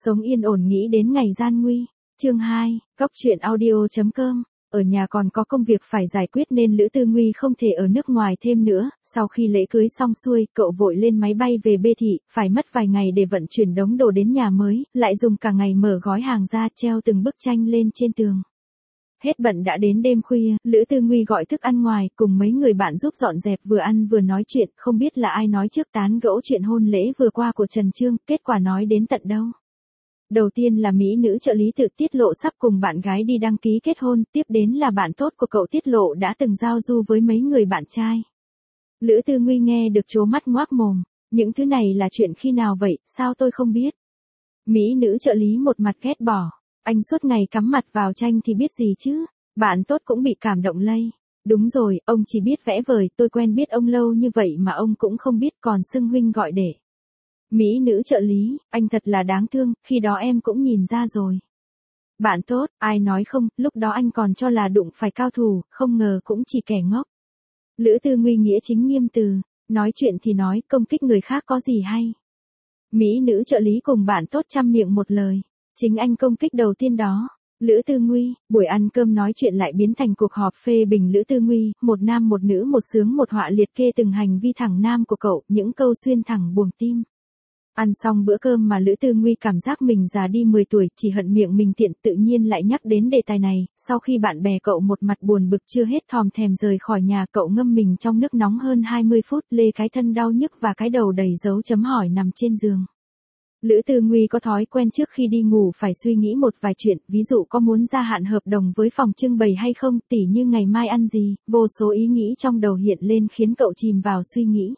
Sống yên ổn nghĩ đến ngày gian nguy. Chương 2, Cóc truyện audio.com. Ở nhà còn có công việc phải giải quyết nên Lữ Tư Nguy không thể ở nước ngoài thêm nữa. Sau khi lễ cưới xong xuôi, cậu vội lên máy bay về Bê Thị, phải mất vài ngày để vận chuyển đống đồ đến nhà mới, lại dùng cả ngày mở gói hàng ra treo từng bức tranh lên trên tường. Hết bận đã đến đêm khuya, Lữ Tư Nguy gọi thức ăn ngoài, cùng mấy người bạn giúp dọn dẹp, vừa ăn vừa nói chuyện, không biết là ai nói trước tán gẫu chuyện hôn lễ vừa qua của Trần Chương, kết quả nói đến tận đâu. Đầu tiên là mỹ nữ trợ lý tự tiết lộ sắp cùng bạn gái đi đăng ký kết hôn, tiếp đến là bạn tốt của cậu tiết lộ đã từng giao du với mấy người bạn trai. Lữ Tư Nguy nghe được trố mắt ngoác mồm, những thứ này là chuyện khi nào vậy, sao tôi không biết. Mỹ nữ trợ lý một mặt ghét bỏ, anh suốt ngày cắm mặt vào tranh thì biết gì chứ. Bạn tốt cũng bị cảm động lây. Đúng rồi, ông chỉ biết vẽ vời, tôi quen biết ông lâu như vậy mà ông cũng không biết còn xưng huynh gọi đệ. Mỹ nữ trợ lý, anh thật là đáng thương, khi đó em cũng nhìn ra rồi. Bạn tốt, ai nói không, lúc đó anh còn cho là đụng phải cao thủ, không ngờ cũng chỉ kẻ ngốc. Lữ Tư Nguy nghĩa chính nghiêm từ, nói chuyện thì nói, công kích người khác có gì hay. Mỹ nữ trợ lý cùng bạn tốt chăm miệng một lời, chính anh công kích đầu tiên đó. Lữ Tư Nguy, buổi ăn cơm nói chuyện lại biến thành cuộc họp phê bình Lữ Tư Nguy, một nam một nữ một sướng một họa liệt kê từng hành vi thẳng nam của cậu, những câu xuyên thẳng buồng tim. Ăn xong bữa cơm mà Lữ Tư Nguy cảm giác mình già đi 10 tuổi, chỉ hận miệng mình tiện, tự nhiên lại nhắc đến đề tài này. Sau khi bạn bè cậu một mặt buồn bực chưa hết thòm thèm rời khỏi nhà, cậu ngâm mình trong nước nóng hơn 20 phút, lê cái thân đau nhức và cái đầu đầy dấu chấm hỏi nằm trên giường. Lữ Tư Nguy có thói quen trước khi đi ngủ phải suy nghĩ một vài chuyện, ví dụ có muốn gia hạn hợp đồng với phòng trưng bày hay không, tỉ như ngày mai ăn gì, vô số ý nghĩ trong đầu hiện lên khiến cậu chìm vào suy nghĩ.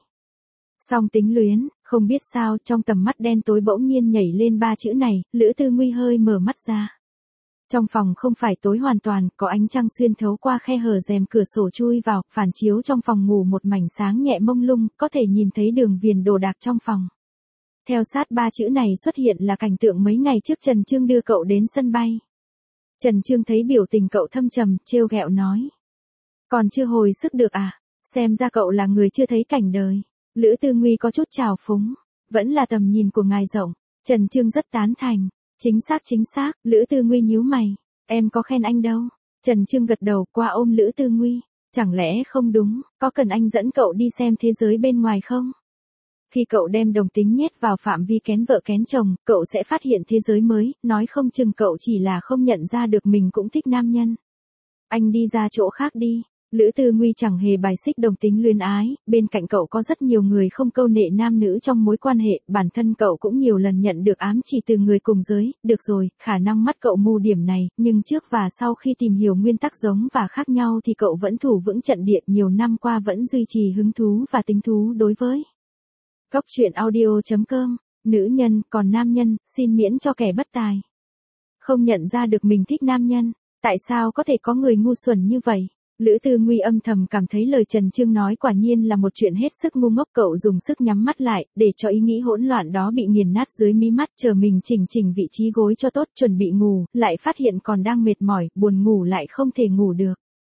Song tính luyến, không biết sao trong tầm mắt đen tối bỗng nhiên nhảy lên ba chữ này, Lữ Tư Nguy hơi mở mắt ra. Trong phòng không phải tối hoàn toàn, có ánh trăng xuyên thấu qua khe hở rèm cửa sổ chui vào, phản chiếu trong phòng ngủ một mảnh sáng nhẹ mông lung, có thể nhìn thấy đường viền đồ đạc trong phòng. Theo sát ba chữ này xuất hiện là cảnh tượng mấy ngày trước Trần Chương đưa cậu đến sân bay. Trần Chương thấy biểu tình cậu thâm trầm, trêu ghẹo nói. Còn chưa hồi sức được à, xem ra cậu là người chưa thấy cảnh đời. Lữ Tư Nguy có chút trào phúng, vẫn là tầm nhìn của ngài rộng. Trần Chương rất tán thành, chính xác, Lữ Tư Nguy nhíu mày, em có khen anh đâu. Trần Chương gật đầu qua ôm Lữ Tư Nguy, chẳng lẽ không đúng, có cần anh dẫn cậu đi xem thế giới bên ngoài không? Khi cậu đem đồng tính nhét vào phạm vi kén vợ kén chồng, cậu sẽ phát hiện thế giới mới, nói không chừng cậu chỉ là không nhận ra được mình cũng thích nam nhân. Anh đi ra chỗ khác đi. Lữ Tư Nguy chẳng hề bài xích đồng tính luyến ái, bên cạnh cậu có rất nhiều người không câu nệ nam nữ trong mối quan hệ, bản thân cậu cũng nhiều lần nhận được ám chỉ từ người cùng giới, được rồi, khả năng mắt cậu mù điểm này, nhưng trước và sau khi tìm hiểu nguyên tắc giống và khác nhau thì cậu vẫn thủ vững trận địa, nhiều năm qua vẫn duy trì hứng thú và tính thú đối với. Cóc truyện audio.com, nữ nhân, còn nam nhân, xin miễn cho kẻ bất tài. Không nhận ra được mình thích nam nhân, tại sao có thể có người ngu xuẩn như vậy? Lữ Tư Nguy âm thầm cảm thấy lời Trần Chương nói quả nhiên là một chuyện hết sức ngu ngốc, cậu dùng sức nhắm mắt lại, để cho ý nghĩ hỗn loạn đó bị nghiền nát dưới mí mắt, chờ mình chỉnh vị trí gối cho tốt, chuẩn bị ngủ, lại phát hiện còn đang mệt mỏi, buồn ngủ lại không thể ngủ được.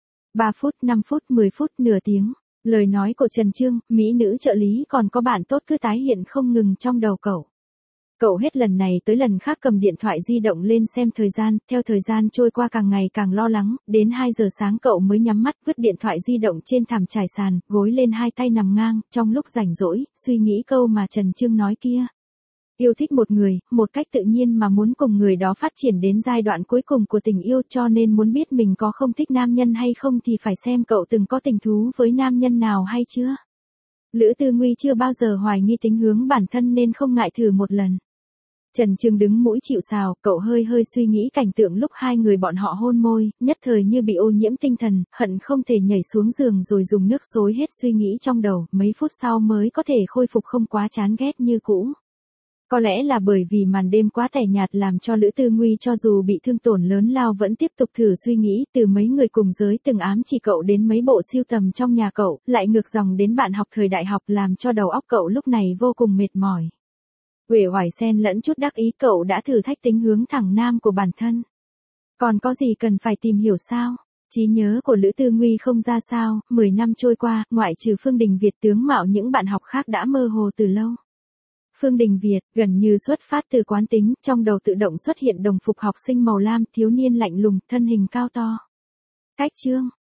3 phút, 5 phút, 10 phút, nửa tiếng, lời nói của Trần Chương, mỹ nữ trợ lý còn có bạn tốt cứ tái hiện không ngừng trong đầu cậu. Cậu hết lần này tới lần khác cầm điện thoại di động lên xem thời gian, theo thời gian trôi qua càng ngày càng lo lắng, đến 2 giờ sáng cậu mới nhắm mắt, vứt điện thoại di động trên thảm trải sàn, gối lên hai tay nằm ngang, trong lúc rảnh rỗi, suy nghĩ câu mà Trần Chương nói kia. Yêu thích một người, một cách tự nhiên mà muốn cùng người đó phát triển đến giai đoạn cuối cùng của tình yêu, cho nên muốn biết mình có không thích nam nhân hay không thì phải xem cậu từng có tình thú với nam nhân nào hay chưa. Lữ Tư Nguy chưa bao giờ hoài nghi tính hướng bản thân nên không ngại thử một lần. Trần Chương đứng mũi chịu sào, cậu hơi suy nghĩ cảnh tượng lúc hai người bọn họ hôn môi, nhất thời như bị ô nhiễm tinh thần, hận không thể nhảy xuống giường rồi dùng nước xối hết suy nghĩ trong đầu, mấy phút sau mới có thể khôi phục không quá chán ghét như cũ. Có lẽ là bởi vì màn đêm quá tẻ nhạt làm cho Lữ Tư Nguy cho dù bị thương tổn lớn lao vẫn tiếp tục thử suy nghĩ, từ mấy người cùng giới từng ám chỉ cậu đến mấy bộ sưu tầm trong nhà cậu, lại ngược dòng đến bạn học thời đại học, làm cho đầu óc cậu lúc này vô cùng mệt mỏi. Uể oải xen lẫn chút đắc ý, cậu đã thử thách tính hướng thẳng nam của bản thân. Còn có gì cần phải tìm hiểu sao? Trí nhớ của Lữ Tư Nguy không ra sao, 10 năm trôi qua, ngoại trừ Phương Đình Việt tướng mạo những bạn học khác đã mơ hồ từ lâu. Phương Đình Việt, gần như xuất phát từ quán tính, trong đầu tự động xuất hiện đồng phục học sinh màu lam, thiếu niên lạnh lùng, thân hình cao to. Cách chương,